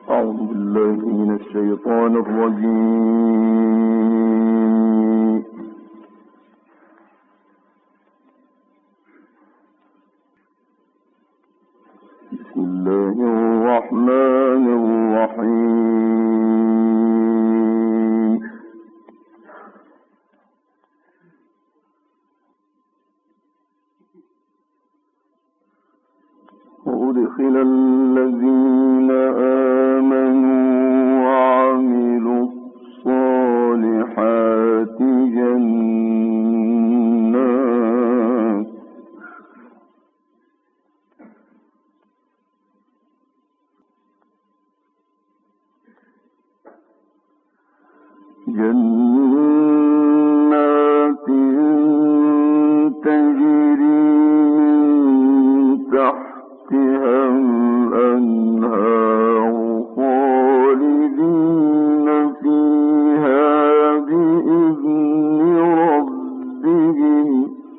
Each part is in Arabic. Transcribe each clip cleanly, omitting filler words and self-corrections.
أعوذ بالله من الشيطان الرجيم. بسم الله الرحمن الرحيم. وأدخل الذين آمنوا وعملوا الصالحات جنات تجري من تحتها الأنهار خالدين فيها بإذن ربهم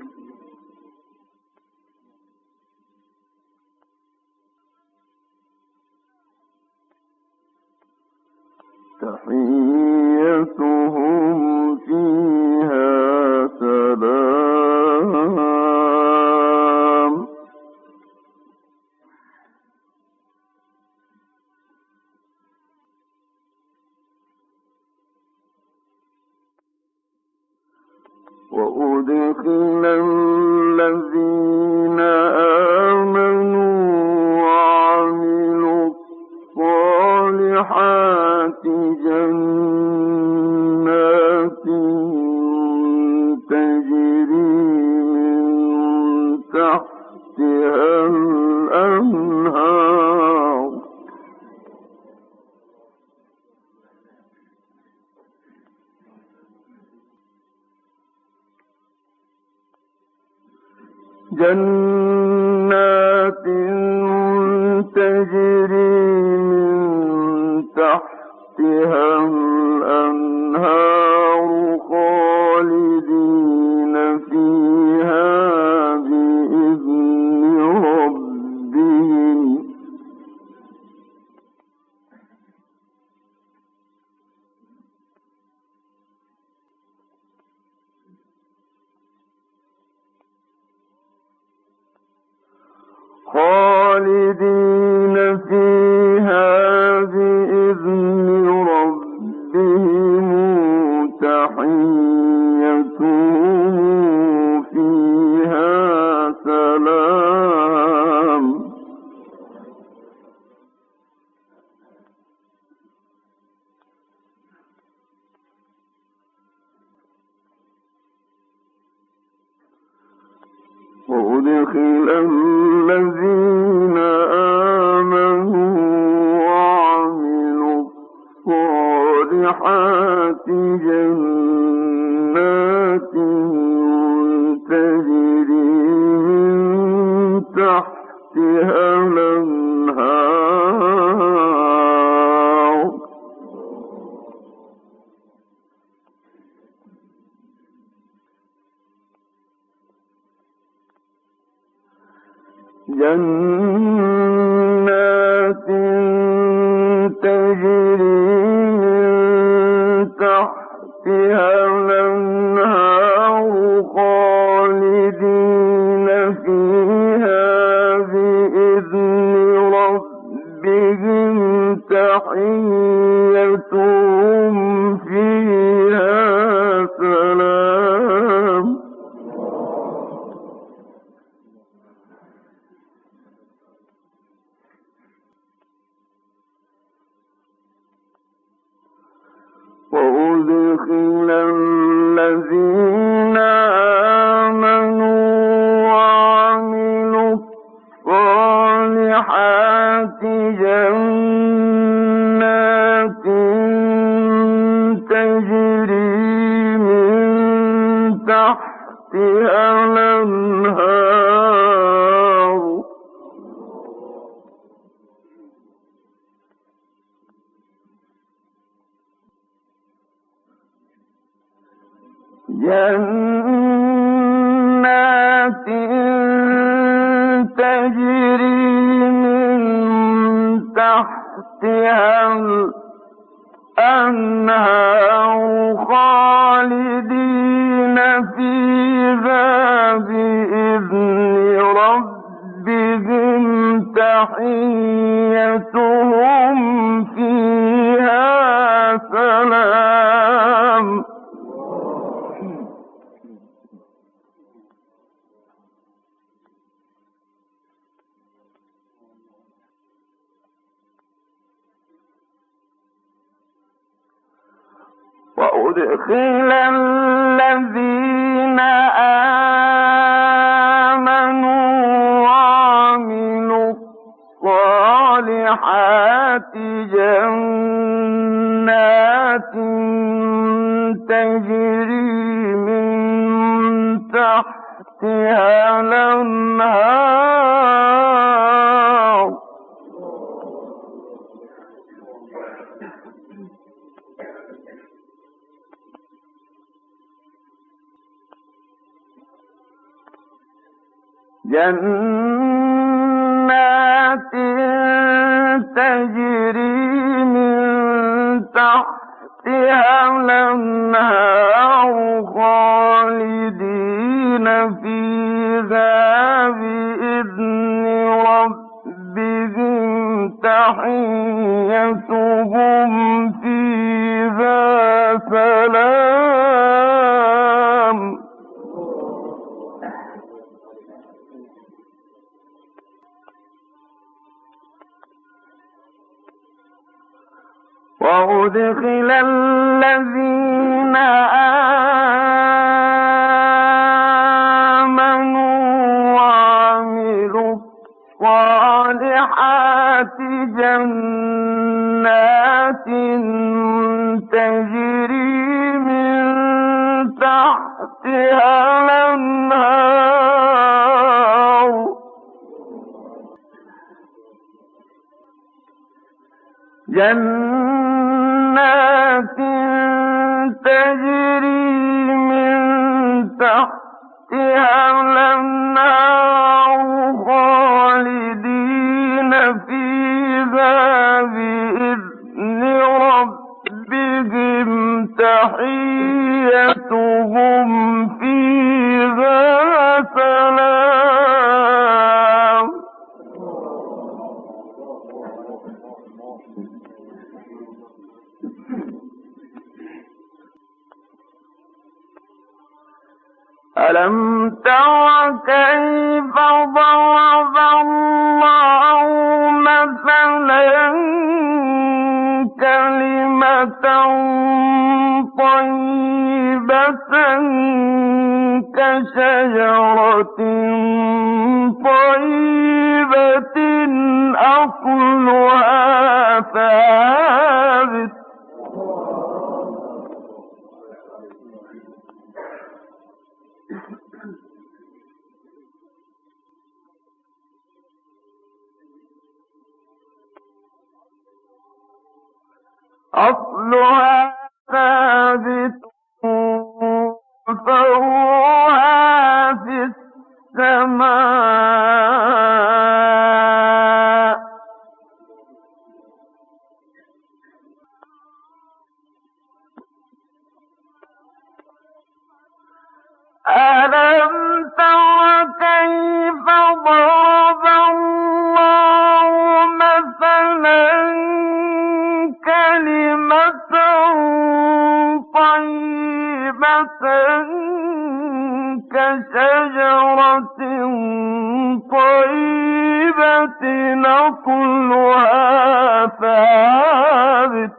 تحيتهم فيها سلام. وأدخل الذين آمنوا وعملوا الصالحات جنات تجري من تحتها الأنهار جنات تجري من تحتها الأنهار خالدين فيها بإذن ربهم خالدين فيها بإذن ربهم تحيتهم فيها سلام. وأدخل الذين آمنوا وعملوا الصالحات جنات تجري من تحتها الأنهار جنات تجري من تحتها الأنهار خالدين فيها بإذن ربهم تحيتهم فيها سلام. وأدخل الذين آمنوا وعملوا الصالحات جنات تجري من تحتها الأنهار جنات تجري من تحتها تحتها الأنهار خالدين فيها بإذن ربهم تحيتهم فيها سلام. وأدخل الذين آمنوا وعملوا الصالحات جنات تجري من تحتها الأنهار جنات تجري من تحتها الأنهار خالدين فيها بإذن ربهم تحيتهم فيها سلام. وأدخل الذين آمنوا وعملوا الصالحات جنات تجري من تحتها الأنهار جنات تجري من تحتها الأنهار خالدين فيها بإذن ربهم تحيتهم فيها سلام. ألم تر كيف ضرب الله مثلا كلمة طيبة كشجرة طيبة أصلها ثابت أصلها ثابت وفرعها في السماء ألم تر كيف ضرب الله مثلا كلمة طيبة كشجرة طيبة أصلها ثابت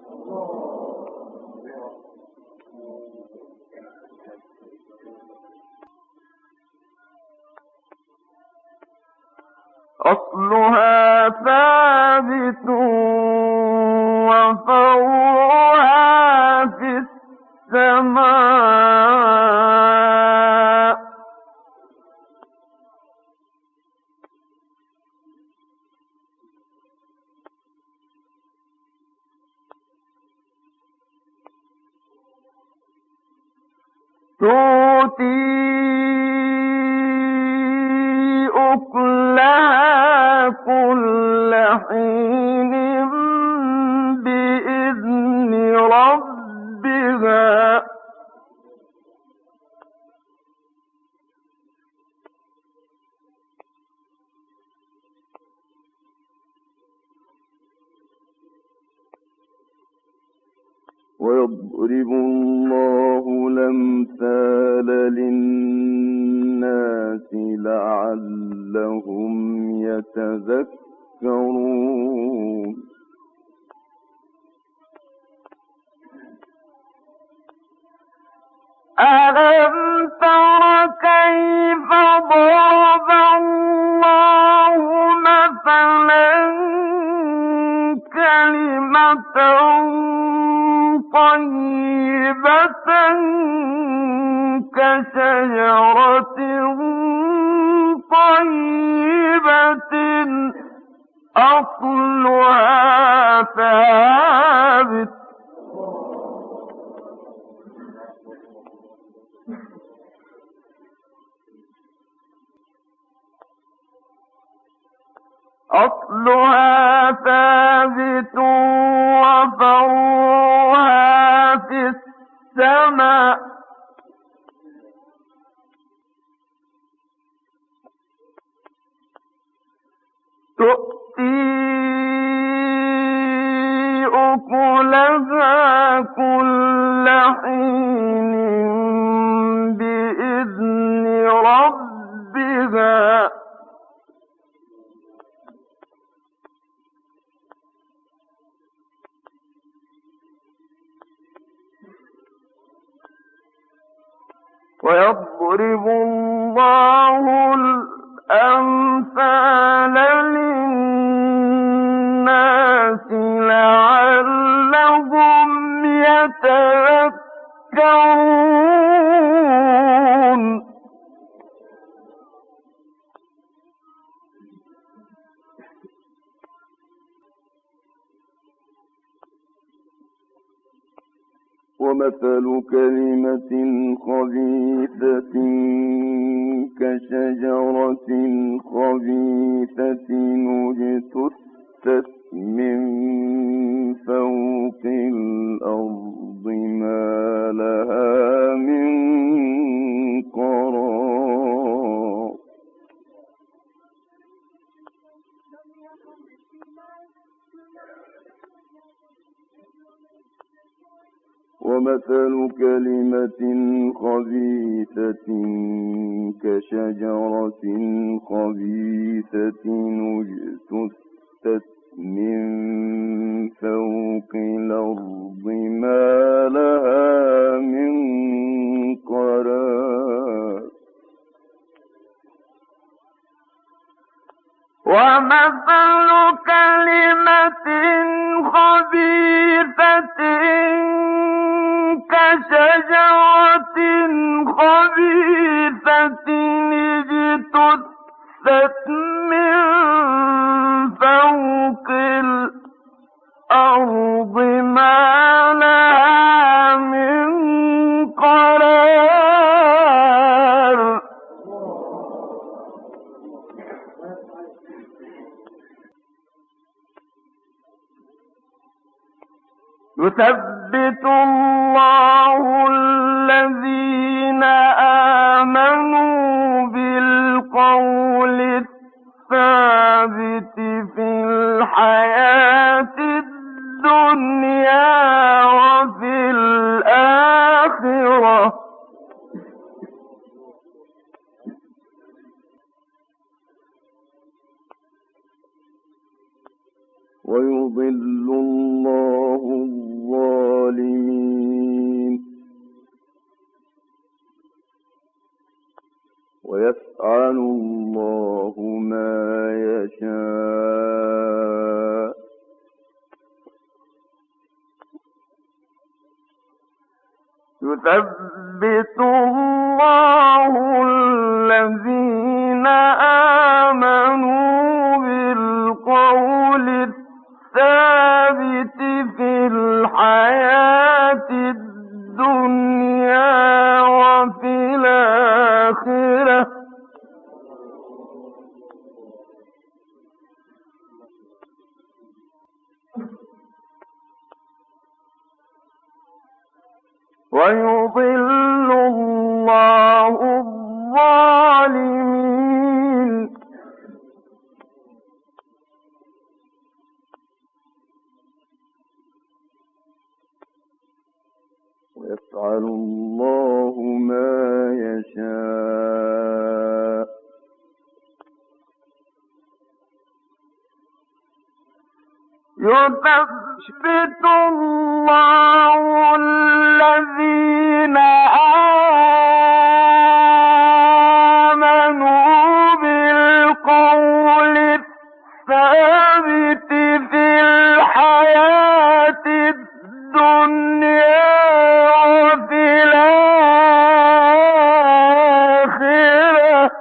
أصلها ثابت وفرعها في السماء تؤتي أكلها كل حين ويضرب الله الأمثال للناس لعلهم يتذكرون ألم تر كيف ضرب الله مثلا كلمة طيبة كشجرة طيبة أصلها ثابت وفرعها في السماء تؤتي أكلها كل حين بإذن ربها ويضرب الله الأمثال للناس لعلهم يتذكرون ومثل كلمة خبيثة كشجرة خبيثة اجتثت من فوق الأرض ما لها من قرار ومثل كلمة خبيثة كشجرة خبيثة اجتثت من فوق الأرض ما لها من قرار ومثل كلمة خبيثة كشجرة خبيثة اجتثت من فوق الأرض ما لها من قرار يثبت الله الذين آمنوا بالقول الثابت في الحياة الدنيا وفي الآخرة ويضل الله الظالمين ويفعل الله ما يشاء يثبت الله الذين آمنوا بالقول الثابت في الحياة الدنيا وفي الآخرة ويضل الله الظالمين ويفعل الله ما يشاء. يثبت الله الذين آمنوا بالقول الثابت في الحياة الدنيا وفي الآخرة.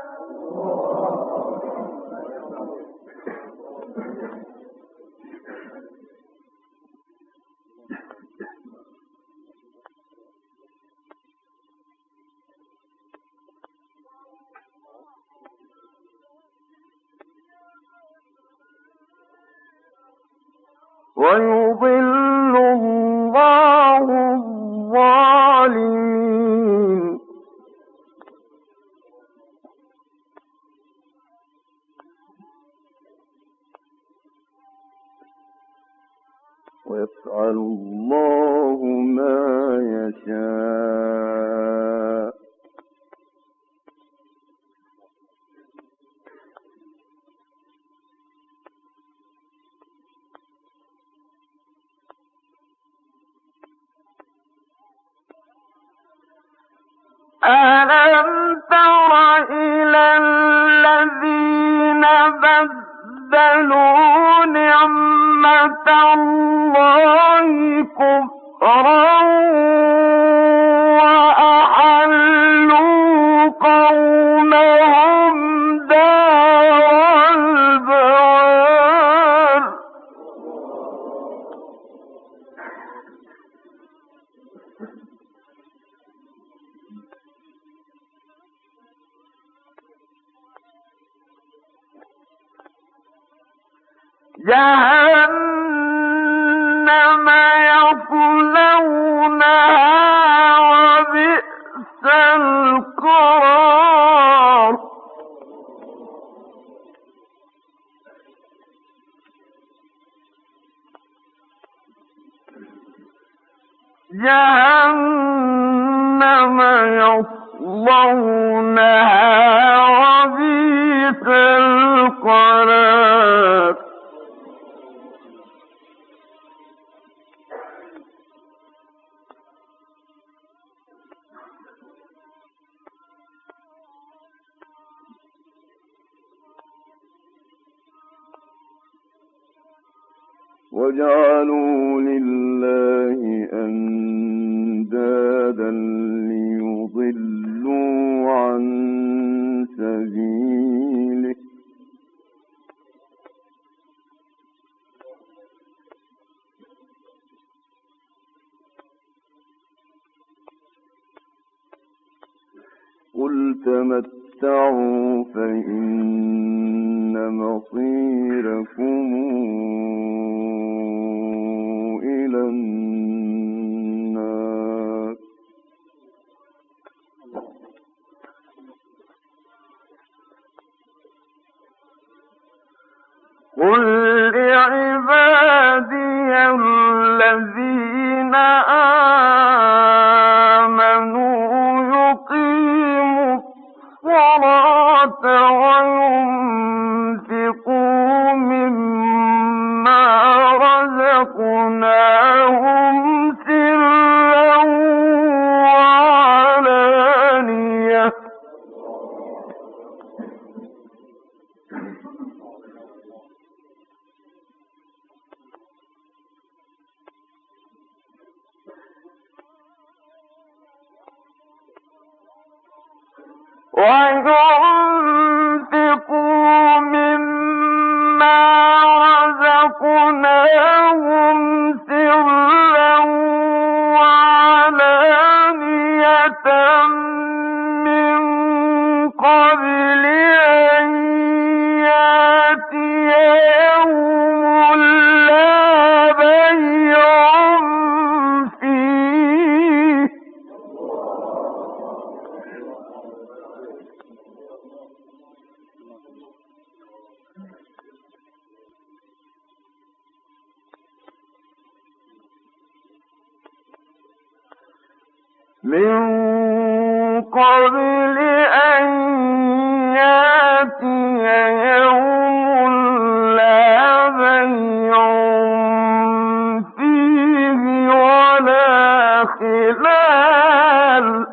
ويضل الله الظالمين. ويفعل الله ما يشاء. ألم تر إلى الذين بدلوا نعمة الله كفرا وأحلوا قومهم دار البوار. جهنم يصلونها وبئس القرار. جهنم يصلونها وبئس القرار. وجعلوا لله أندادا ليضلوا عن سبيله. قل تمتعوا فإن مصيركم إلى النار. قل لعبادي الذين آمنوا يقيموا الصلاة وينفقوا مما رزقناهم سرا وعلانية. وينفقوا مما رزقناهم سرا وعلانية من قبل أن يأتي يوم لا بيع فيه من قبل أن يأتي يوم لا بيع فيه ولا خلال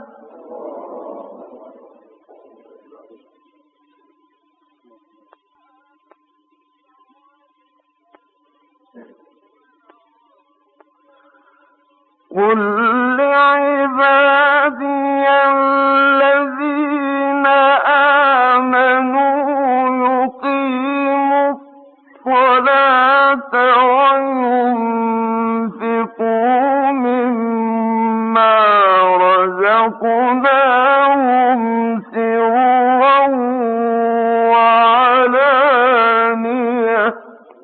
قل لعبادي الذين آمنوا يقيموا الصلاة وينفقوا مما رزقناهم سرا وعلانية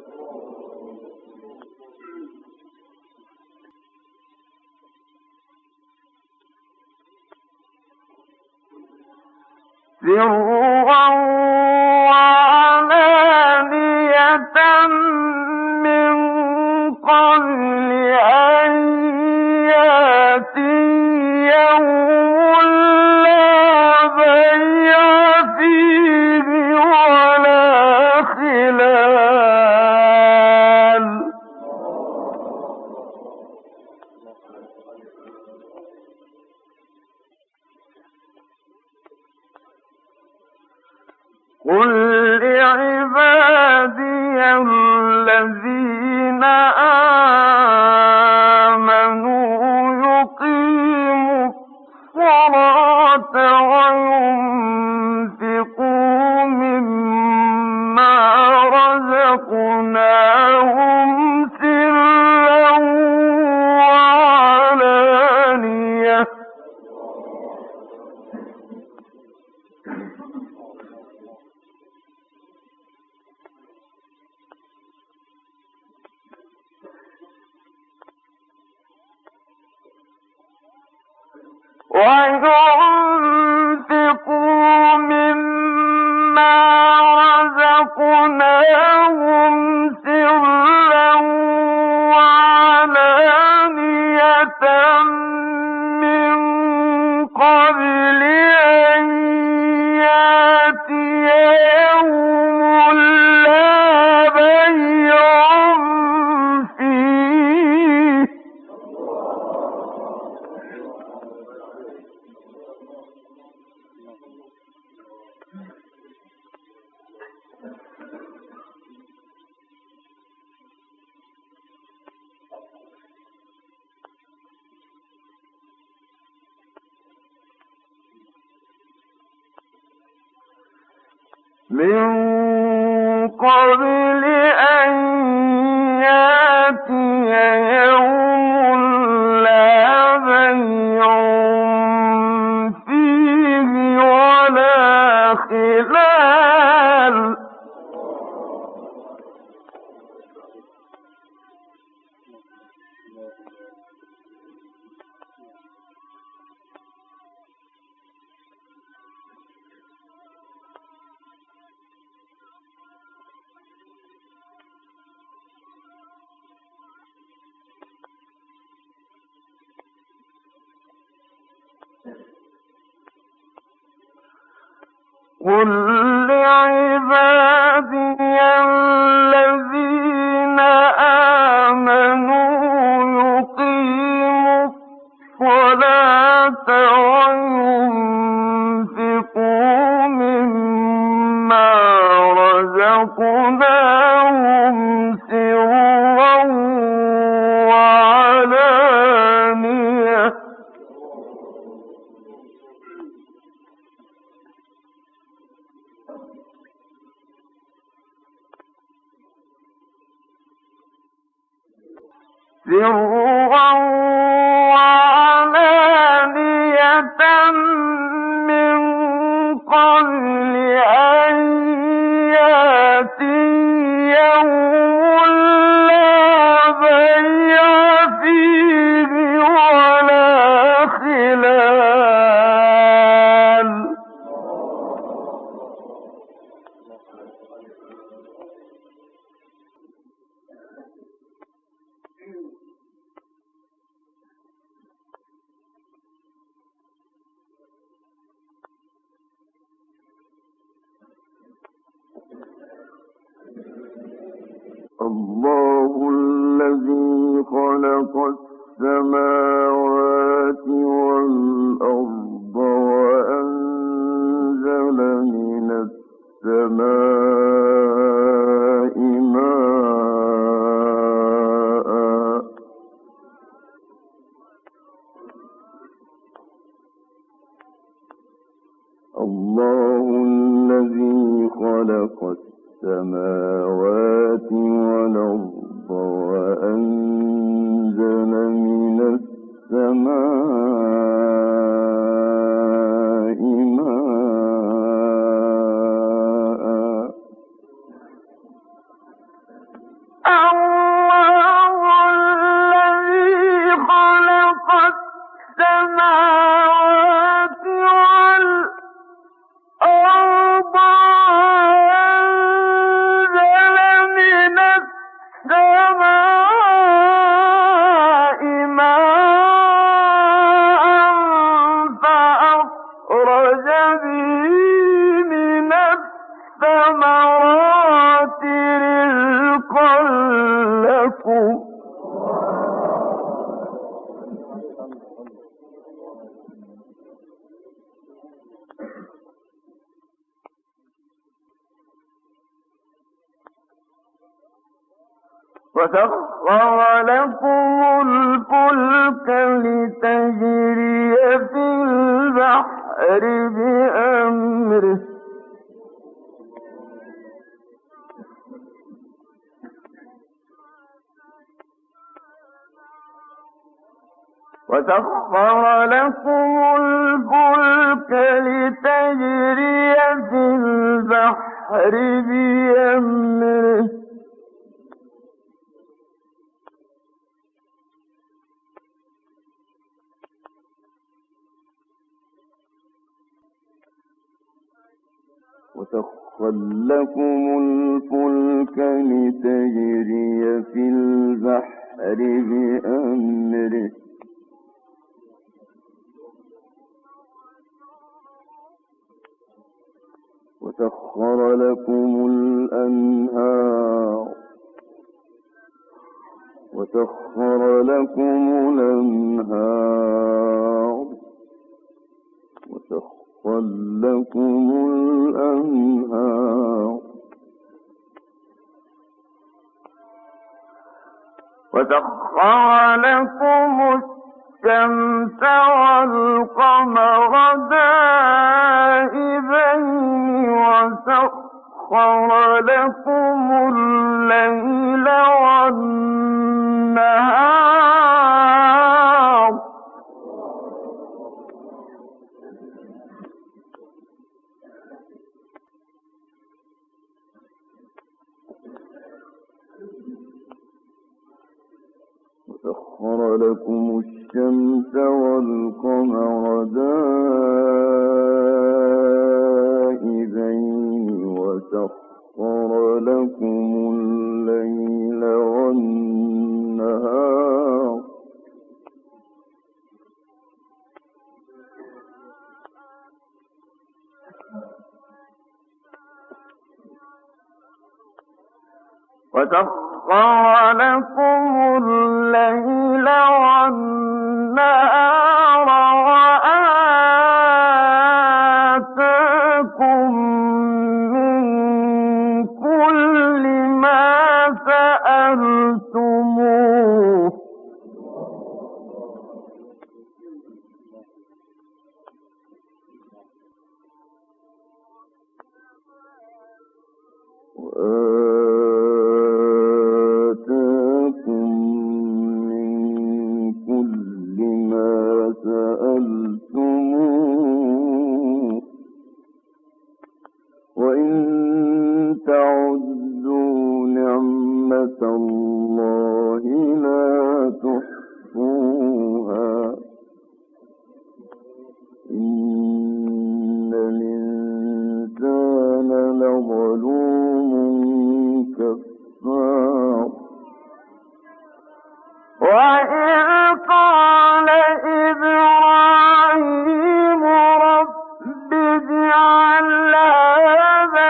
من قبل أن يأتي يوم لا بيع فيه ولا خلال قل لعبادي الذين آمنوا يقيموا الصلاة وينفقوا مما رزقناهم سرا وعلانية وينفقوا مما رزقناهم سرا وعلانية من قبل أن يأتي يوم لا بيع فيه من قبل أن يأتي يوم لا بيع فيه ولا خلال قل لعبادي الذين آمنوا يقيموا الصلاة وينفقوا مما رزقناهم سرا وعلانية سرا وعلانية من قبل أن يأتي يوم لا بيع فيه ولا خلال خلق السماوات والأرض وأنزل من السماء ماء الله الذي خلق السماوات والأرض وأنزل من السماء ماء الله الذي خلق السماوات والأرض وأنزل من السماء ماء فأخرج به من الثمرات رزقا لكم وسخر لكم الفلك لتجري في البحر بأمره وسخر لكم الفلك لتجري في البحر بأمره وسخر لكم الأنهار وسخر لكم الأنهار وسخر لكم الأنهار وسخر لكم الشمس والقمر دائبين وسخر لكم الليل والنهار وسخر لكم الشمس والقمر دائبين وسخر لكم الليل والنهار وسخر لكم الليل والنهار وآتاكم من كل ما سألتموه وإن تعدوا نعمة الله لا تحصوها إن الإنسان لظلوم كفار وإذ قال إبراهيم رب اجعل هذا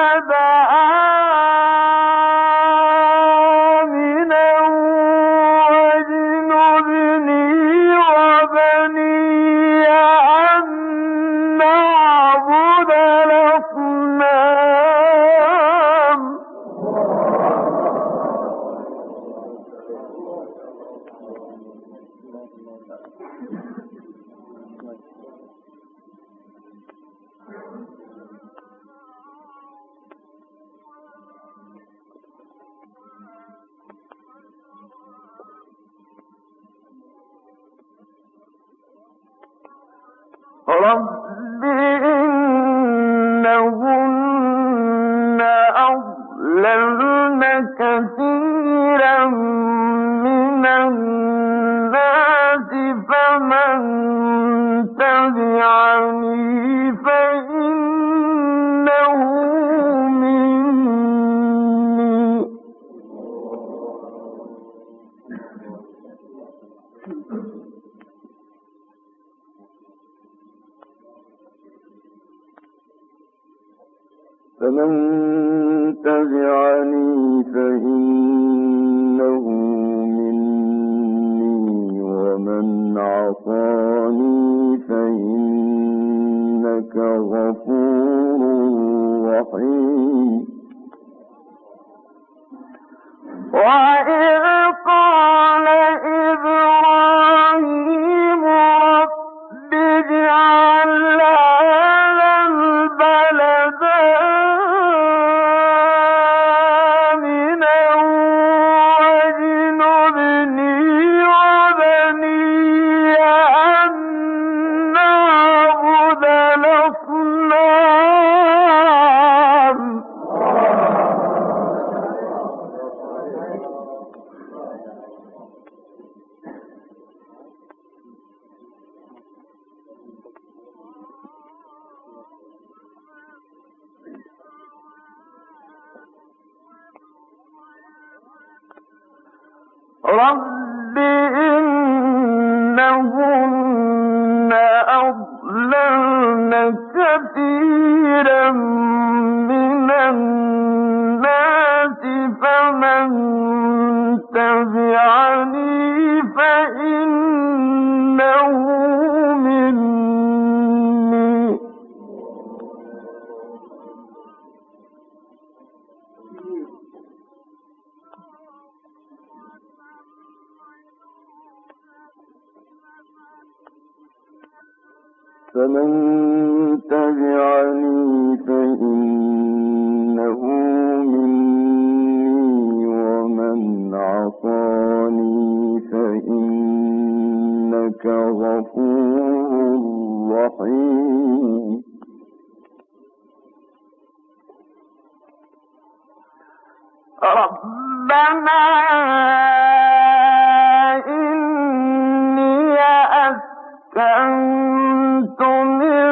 البلد آمنا رب إنهن أضللن كثيرا من الناس فمن تبعني فإنه مني فمن تبعني فإنه مني ومن عصاني فإنك غفور رحيم وإذ قال إبراهيم رب اجعل هذا البلد رب إنهن أضللن كثيرا من الناس فمن تبعني فإنه مني فمن تبعني فإنه مني ومن عصاني فإنك غفور رحيم ربنا إني أسكنت من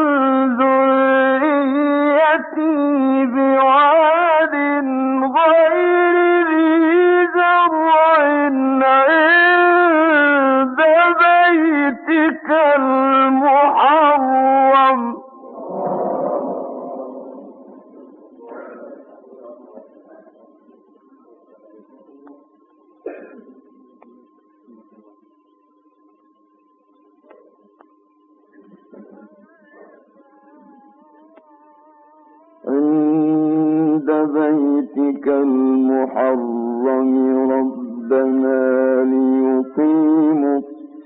ذريتي بواد غير ذي زرع عند بيتك المحرم عند بيتك المحرم ربنا ليقيموا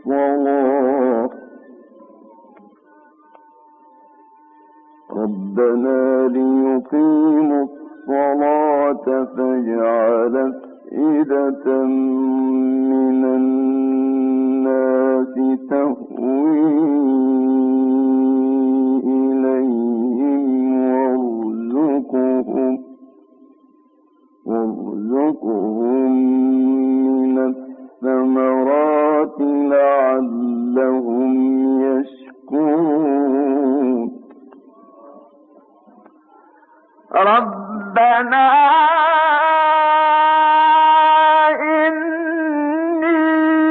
الصلاة فاجعل أفئدة من الناس تهوي إليهم وارزقهم من الثمرات لعلهم يشكرون ربنا إني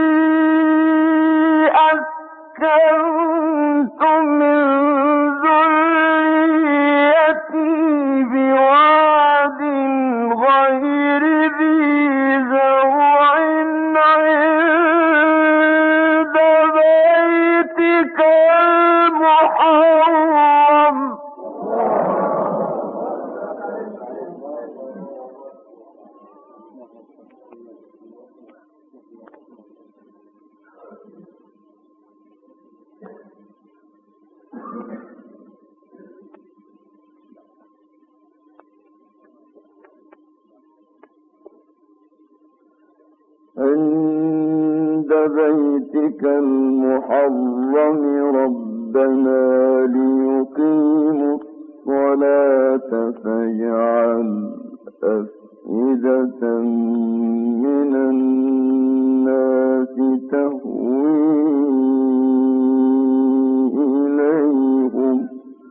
أسكنت من ذريتي بواد غير ذي زرع بيتك المحرم ربنا ليقيموا الصلاة فاجعل أفئدة من الناس تهوي إليهم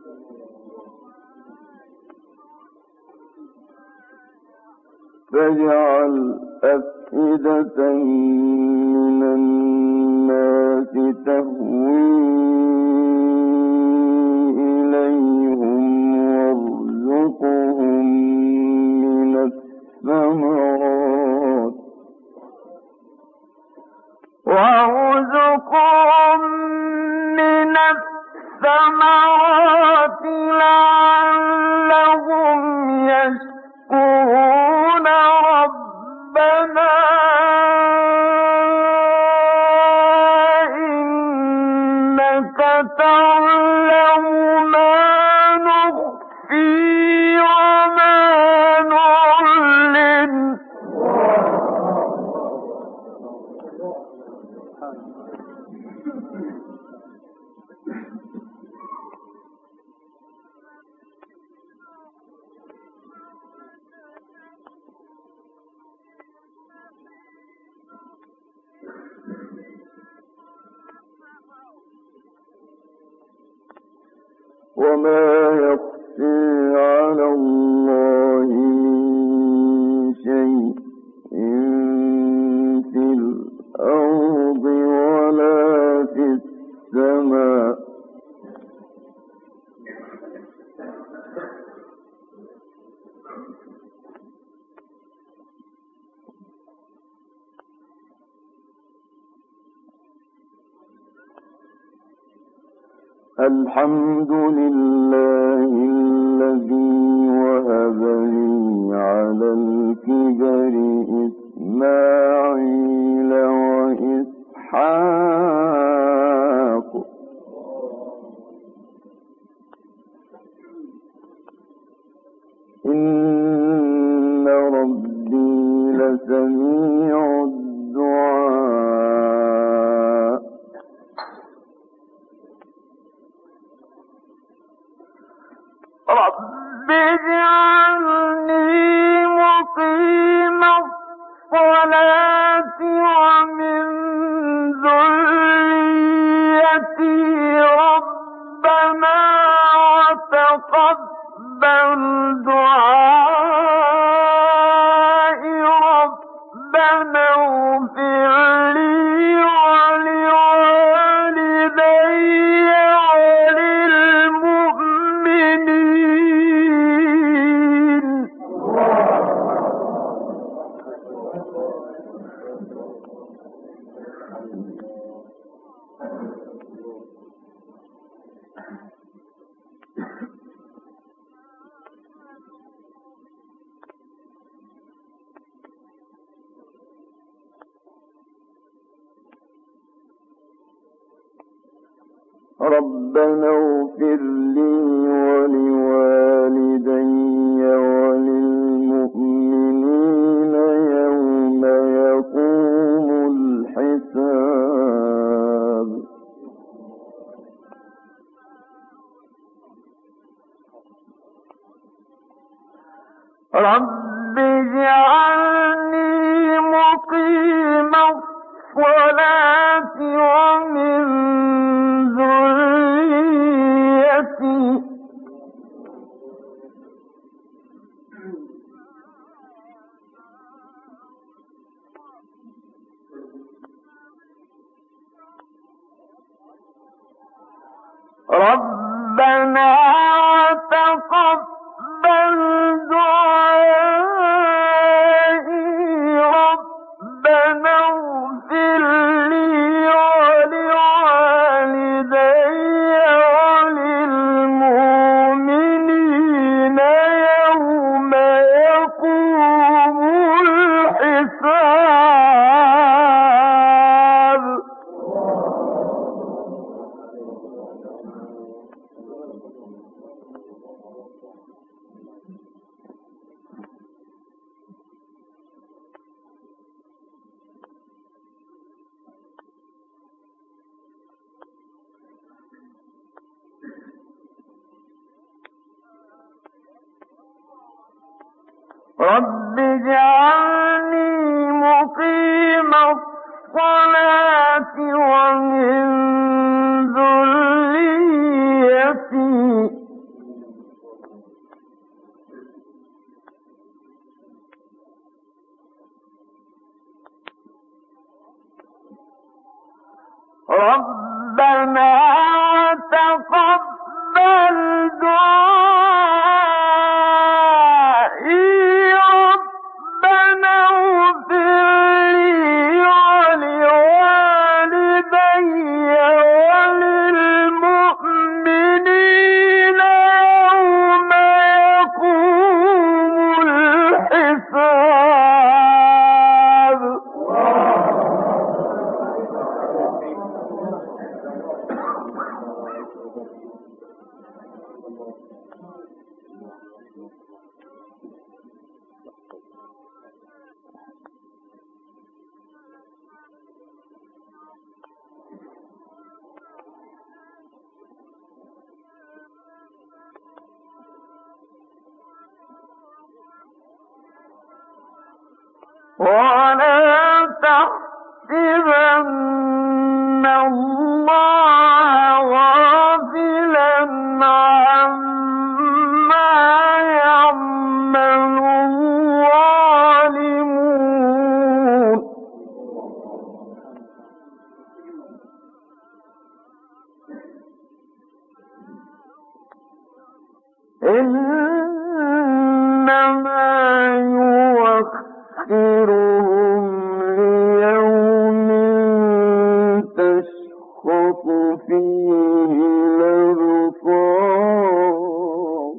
فاجعل أفئدة من الناس تهوي إليهم وارزقهم من الثمرات لعلهم يشكرون ربنا إنك تعلم ما نخفي وما نعلن وما يخفي على الله من شيء في الأرض ولا في السماء الحمد لله الذي وهب لي على الكبر إسماعيل وإسحاق إن ربي لسميع الدعاء رب اجعلني مقيم الصلاة ومن ذريتي ربنا وتقبل دعائي ربنا اغفر لي ولوالدي وللمؤمنين ربنا اغفر لي ولوالدي وللمؤمنين يوم يقوم الحساب رب اجعلني مقيم الصلاة ومن ذريتي ربنا تقبل دعائي ربنا اغفر لي ولوالدي وللمؤمنين يوم يقوم الحساب رب اجعلني مقيم الصلاة ومن ذريتي ربنا تقبل دعائي ربنا اغفر لي ولوالدي وللمؤمنين يوم يقوم الحساب. ولا تحسبن الله غافلا عما يعمل الظالمون إنما يؤخرهم ليوم تشخص فيه الأبصار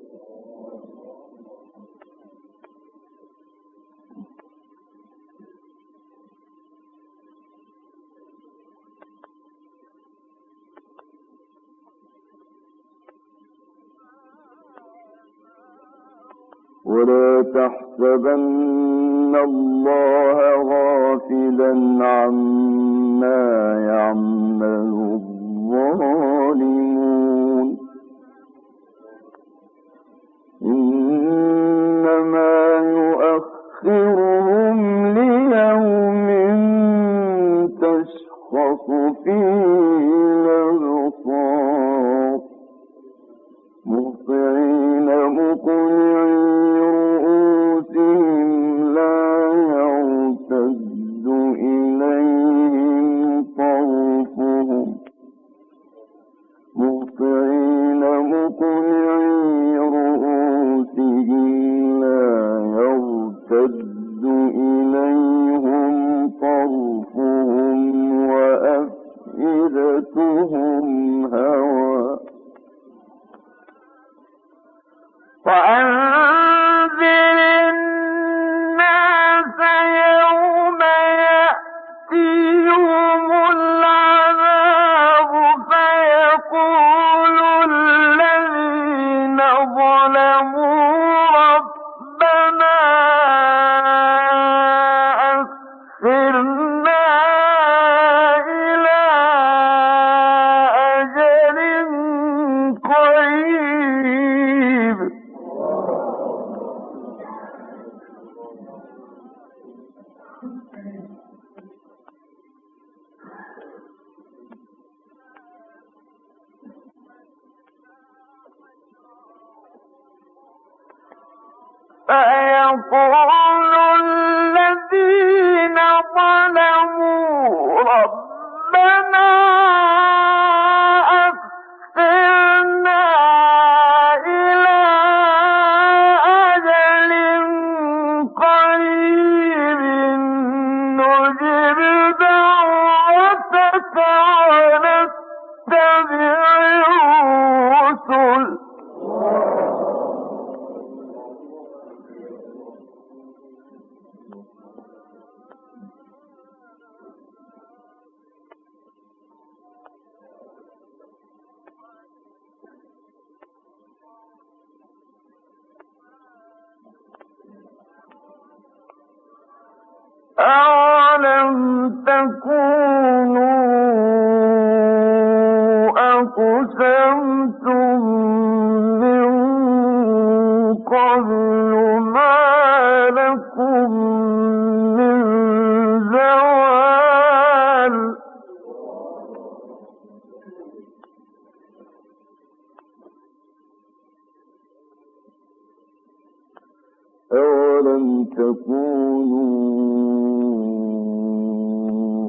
ولا تحسبن الله غافلا عما يعمل الظالمون إنما يؤخرهم ليوم تشخص فيه الأبصار مهطعين مقنعي رؤوسهم لا يرتد إليهم طرفهم مهطعين مقنعي رؤوسهم لا يرتد إليهم طرفهم وأفئدتهم هوى وأنذر الناس يوم يأتيهم العذاب فيقول الذين ظلموا ربنا أخرنا إلى أجل قريب فيقول الذين ظلموا ربنا أخرنا إلى أجل قريب نجب دعوتك ونتبع الرسل أَوَلَمْ تَكُونُوا أَقْسَمْتُم مِّن قَبْلُ مَا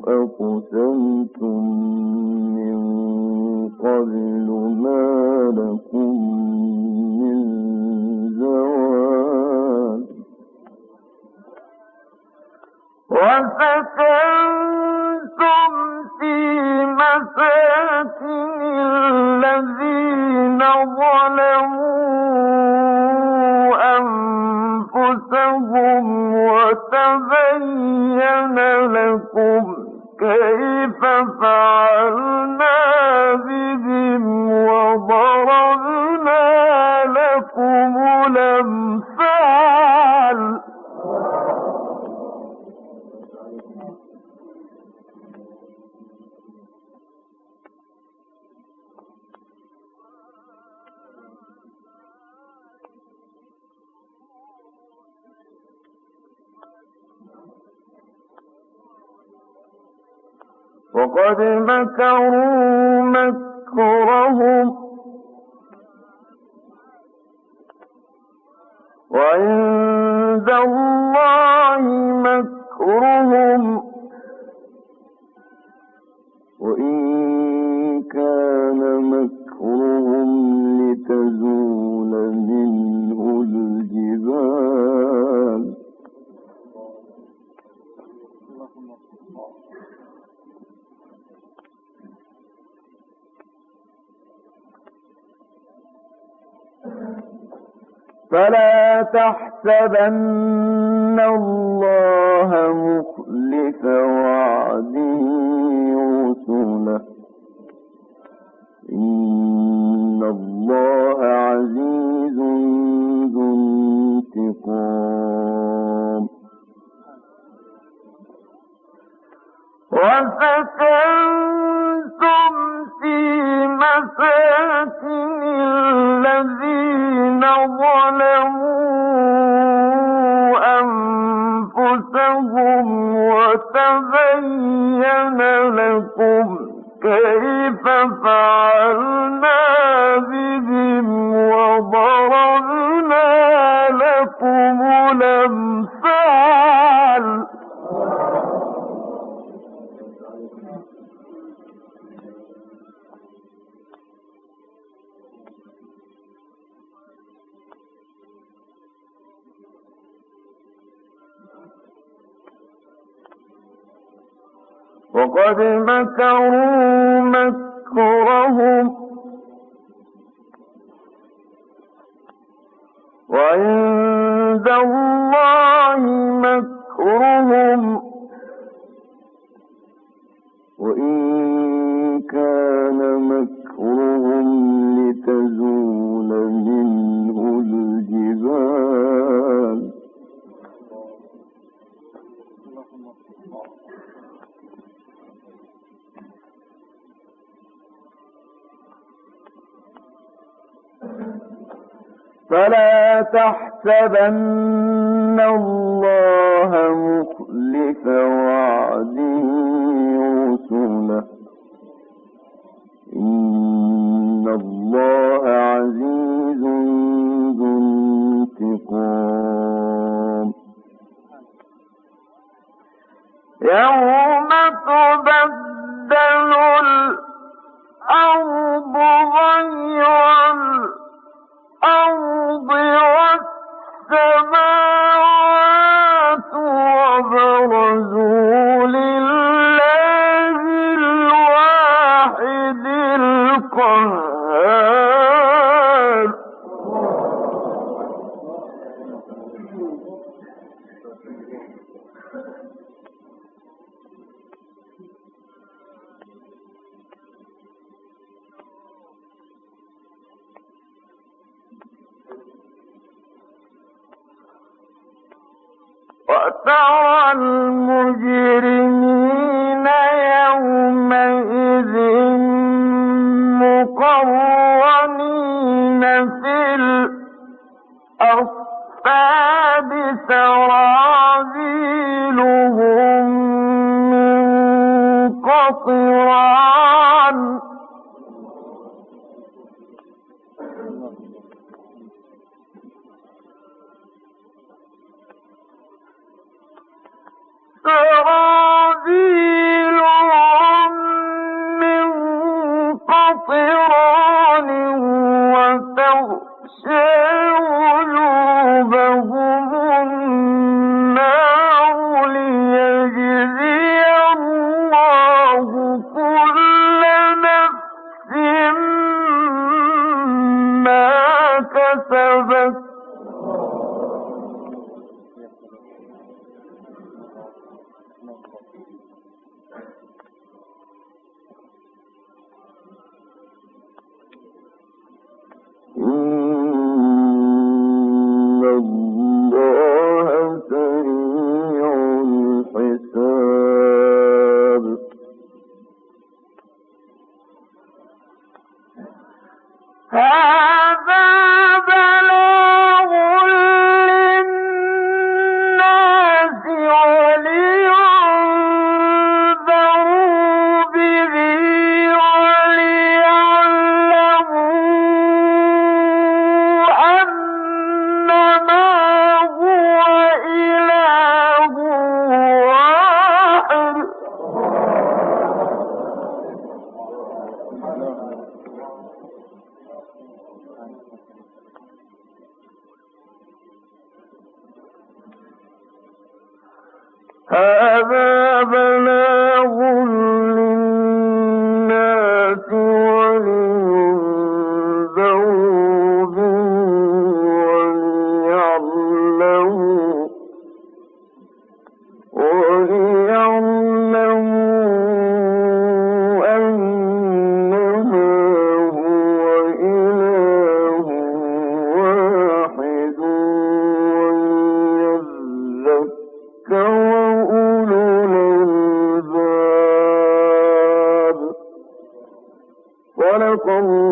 أقسمتم من قبل ما لكم من زوال وسكنتم في مساكن الذين ظلموا أنفسهم وتبين لكم كيف فعلنا بهم وضربنا لكم الأمثال وقد مكروا مكرهم وعند الله مكرهم وإن كان مكرهم لتزول منه الجبال فلا تحسبن الله مخلف وعده رسله إن الله عزيز ذو انتقام وسكنتم في مساكن الذين ظلموا أنفسهم وتبين لكم كيف فعلنا بهم وضربنا لكم الأمثال وقد مكروا مكرهم وعند الله مكرهم وإن كان مكرهم لتزول منه الجبال فلا تحسبن الله مخلف وعده رسله إن الله عزيز ذو انتقام يوم تبدل الأرض غير الأرض والسماوات وبرزوا لله الواحد القهار وترى المجرمين يومئذ مقرنين في الأصفاد سرابيلهم من قطران سرابيلهم الله